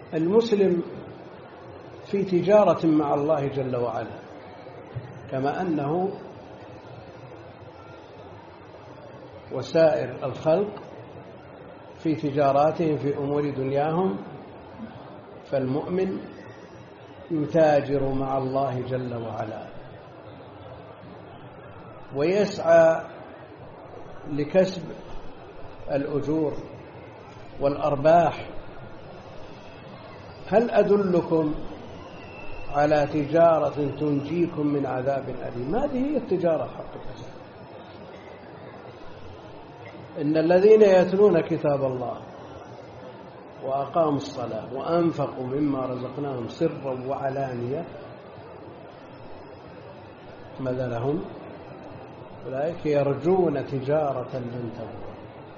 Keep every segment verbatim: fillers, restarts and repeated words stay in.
المسلم في تجارة مع الله جل وعلا، كما أنه وسائر الخلق في تجاراتهم في أمور دنياهم، فالمؤمن يتاجر مع الله جل وعلا ويسعى لكسب الأجور والأرباح. هل أدلكم على تجارة تنجيكم من عذاب أليم؟ هذه هي التجارة حقيقة. إن الذين يتلون كتاب الله وأقاموا الصلاة وأنفقوا مما رزقناهم سرا وعلانية ماذا لهم؟ أولئك يرجون تجارة لن تبور.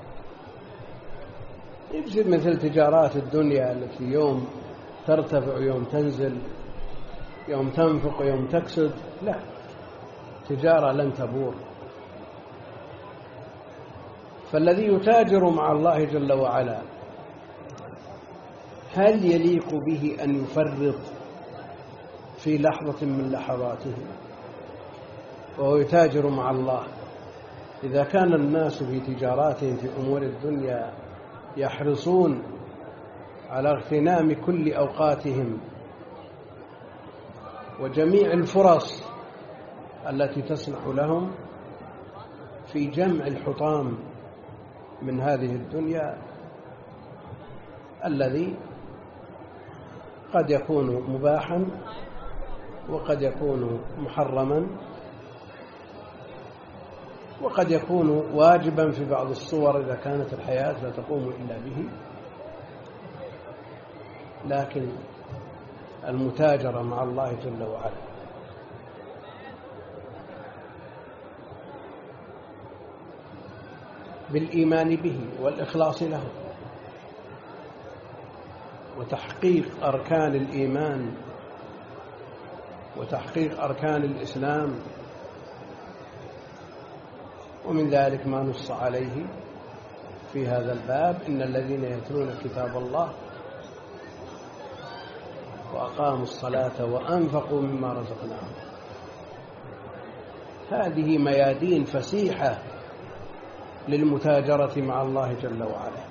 يجب مثل تجارات الدنيا التي يوم ترتفع يوم تنزل، يوم تنفق يوم تكسد. لا، تجارة لن تبور. فالذي يتاجر مع الله جل وعلا هل يليق به أن يفرط في لحظة من لحظاته وهو يتاجر مع الله؟ إذا كان الناس في تجاراتهم في أمور الدنيا يحرصون على اغتنام كل أوقاتهم وجميع الفرص التي تسمح لهم في جمع الحطام من هذه الدنيا الذي قد يكون مباحا وقد يكون محرما وقد يكون واجبا في بعض الصور إذا كانت الحياة لا تقوم إلا به، لكن المتاجرة مع الله جل وعلا بالإيمان به والإخلاص له وتحقيق أركان الإيمان وتحقيق أركان الإسلام، ومن ذلك ما نص عليه في هذا الباب: إن الذين يتلون كتاب الله وأقاموا الصلاة وأنفقوا مما رزقناهم. هذه ميادين فسيحة للمتاجرة مع الله جل وعلا.